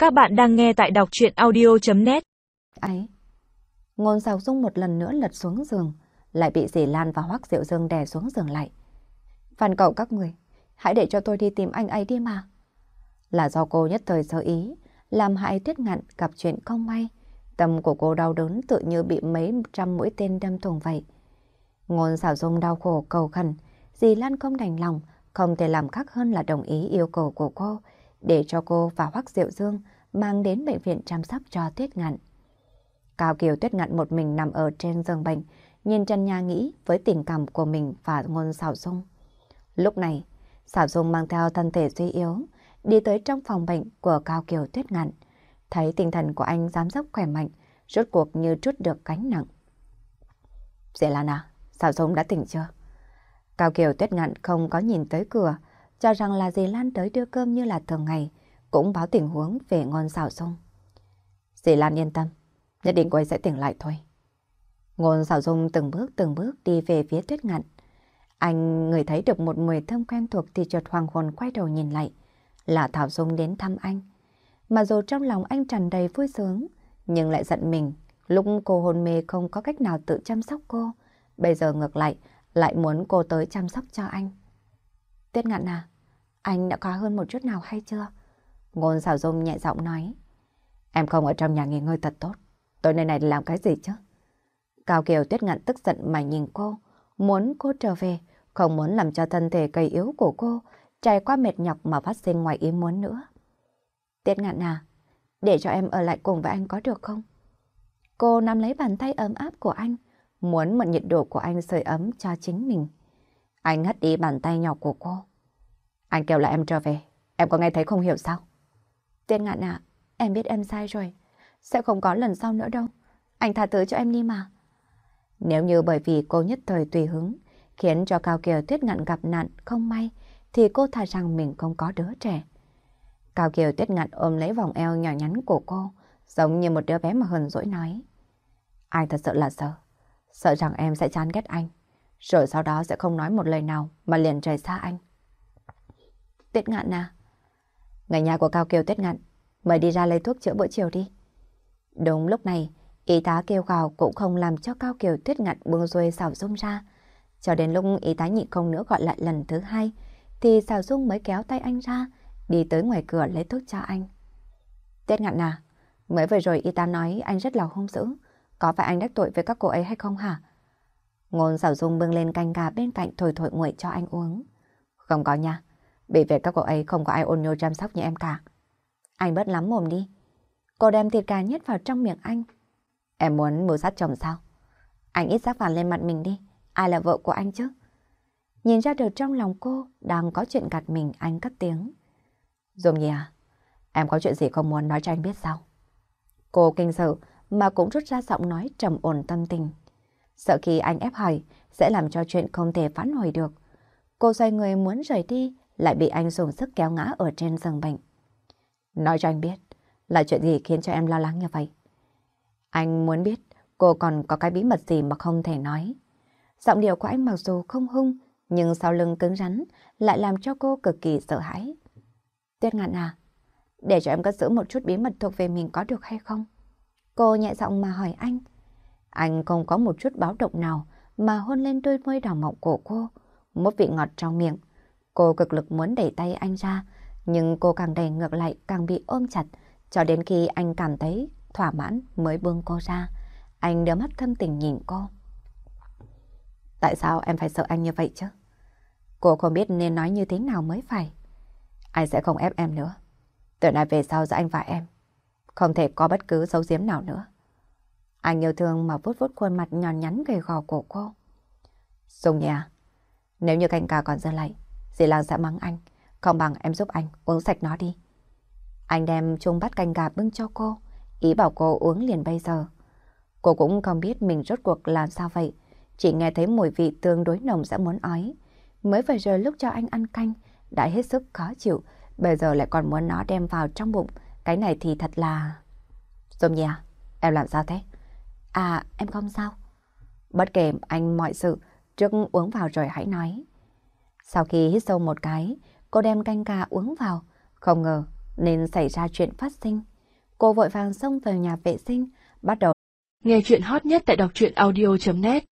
Các bạn đang nghe tại đọc truyện audio.net. Ấy, Ngôn Sào Dung một lần nữa lật xuống giường, lại bị dì Lan và Hoắc Diệu Dương đè xuống giường lại. Van cầu các người, hãy để cho tôi đi tìm anh ấy đi mà. Là do cô nhất thời sơ ý, làm hại Tuyết Ngạn gặp chuyện không may. Tâm của cô đau đớn tự như bị mấy trăm mũi tên đâm thủng vậy. Ngôn Sào Dung đau khổ cầu khẩn, dì Lan không đành lòng, không thể làm khác hơn là đồng ý yêu cầu của cô, để cho cô và Hoắc Diệu Dương mang đến bệnh viện chăm sóc cho Tuyết Ngạn. Cao Kiều Tuyết Ngạn một mình nằm ở trên giường bệnh, nhìn trần nhà nghĩ với tình cảm của mình và Ngôn Sào Dung. Lúc này, Sào Dung mang theo thân thể suy yếu, đi tới trong phòng bệnh của Cao Kiều Tuyết Ngạn, thấy tinh thần của anh giám dốc khỏe mạnh, rốt cuộc như trút được gánh nặng. Dì Lan à, Sào Dung đã tỉnh chưa? Cao Kiều Tuyết Ngạn không có nhìn tới cửa, cho rằng là dì Lan tới đưa cơm như là thường ngày, cũng báo tình huống về Ngôn Sào Dung. Dì Lan yên tâm, nhất định cô ấy sẽ tỉnh lại thôi. Ngôn Sào Dung từng bước đi về phía Tuyết Ngạn. Anh ngửi thấy được một mùi thơm quen thuộc thì chợt hoàng hồn quay đầu nhìn lại, là Thảo Dung đến thăm anh. Mà dù trong lòng anh tràn đầy vui sướng, nhưng lại giận mình, lúc cô hôn mê không có cách nào tự chăm sóc cô, bây giờ ngược lại muốn cô tới chăm sóc cho anh. Tuyết Ngạn à, anh đã có hơn một chút nào hay chưa? Ngôn Sào Dung nhẹ giọng nói. Em không ở trong nhà nghỉ ngơi thật tốt, tối nay này làm cái gì chứ? Cao Kiều Tuyết Ngạn tức giận mà nhìn cô, muốn cô trở về, không muốn làm cho thân thể gầy yếu của cô trải qua mệt nhọc mà phát sinh ngoài ý muốn nữa. Tuyết Ngạn à, để cho em ở lại cùng với anh có được không? Cô nắm lấy bàn tay ấm áp của anh, muốn mượn nhiệt độ của anh sưởi ấm cho chính mình. Anh hất đi bàn tay nhỏ của cô. Anh kêu là em trở về, em có nghe thấy không hiểu sao? Tuyết Ngạn à, em biết em sai rồi, sẽ không có lần sau nữa đâu. Anh tha thứ cho em đi mà. Nếu như bởi vì cô nhất thời tùy hứng, khiến cho Cao Kiều Tuyết Ngạn gặp nạn không may, thì cô thà rằng mình không có đứa trẻ. Cao Kiều Tuyết Ngạn ôm lấy vòng eo nhỏ nhắn của cô, giống như một đứa bé mà hờn dỗi nói. Anh thật sự là sợ rằng em sẽ chán ghét anh, rồi sau đó sẽ không nói một lời nào mà liền rời xa anh. Tuyết Ngạn à. Người nhà của Cao Kiều Tuyết Ngạn mời đi ra lấy thuốc chữa bữa chiều đi. Đúng lúc này, y tá kêu gào cũng không làm cho Cao Kiều Tuyết Ngạn buông xuôi Sào Dung ra. Cho đến lúc y tá nhịn không nữa gọi lại lần thứ hai, thì Sào Dung mới kéo tay anh ra, đi tới ngoài cửa lấy thuốc cho anh. Tuyết Ngạn à, mới vừa rồi y tá nói anh rất là hung dữ, có phải anh đắc tội với các cô ấy hay không hả? Ngôn Sào Dung bưng lên canh gà bên cạnh thổi nguội cho anh uống. Không có nha, bị việc các cô ấy không có ai ôn nhô chăm sóc như em cả. Anh bớt lắm mồm đi. Cô đem thịt gà nhét vào trong miệng anh. Em muốn mưu sát chồng sao? Anh ít rắc vàng lên mặt mình đi, ai là vợ của anh chứ? Nhìn ra được trong lòng cô đang có chuyện gạt mình, anh cất tiếng. Dung Nhi à, em có chuyện gì không muốn nói cho anh biết sao? Cô kinh sợ mà cũng rút ra giọng nói trầm ổn tâm tình. Sợ khi anh ép hỏi sẽ làm cho chuyện không thể phản hồi được. Cô xoay người muốn rời đi, lại bị anh dùng sức kéo ngã ở trên giường bệnh. Nói cho anh biết, là chuyện gì khiến cho em lo lắng như vậy? Anh muốn biết cô còn có cái bí mật gì mà không thể nói. Giọng điệu của anh mặc dù không hung, nhưng sau lưng cứng rắn lại làm cho cô cực kỳ sợ hãi. Tuyết Ngạn à, để cho em cất giữ một chút bí mật thuộc về mình có được hay không? Cô nhẹ giọng mà hỏi anh. Anh không có một chút báo động nào mà hôn lên đôi môi đỏ mọng của cô, một vị ngọt trong miệng. Cô cực lực muốn đẩy tay anh ra, nhưng cô càng đẩy ngược lại càng bị ôm chặt, cho đến khi anh cảm thấy thỏa mãn mới buông cô ra. Anh đưa mắt thâm tình nhìn cô. Tại sao em phải sợ anh như vậy chứ? Cô không biết nên nói như thế nào mới phải. Anh sẽ không ép em nữa. Từ nay về sau giữa anh và em không thể có bất cứ dấu giếm nào nữa. Anh yêu thương mà vuốt vuốt khuôn mặt nhòn nhắn gầy gò của cô. Dung Nhi à, nếu như canh cà còn dư lại, dì Lan sẽ mắng anh. Không bằng em giúp anh uống sạch nó đi. Anh đem chung bát canh gà bưng cho cô, ý bảo cô uống liền bây giờ. Cô cũng không biết mình rốt cuộc làm sao vậy, chỉ nghe thấy mùi vị tương đối nồng sẽ muốn ói. Mới vừa rồi lúc cho anh ăn canh đã hết sức khó chịu, bây giờ lại còn muốn nó đem vào trong bụng. Cái này thì thật là... Dung Nhi à, em làm sao thế? À, em không sao. Bất kể anh mọi sự, trước uống vào rồi hãy nói. Sau khi hít sâu một cái, cô đem canh gà uống vào, không ngờ nên xảy ra chuyện phát sinh. Cô vội vàng xông vào nhà vệ sinh, bắt đầu nghe chuyện hot nhất tại đọc truyện audio.net.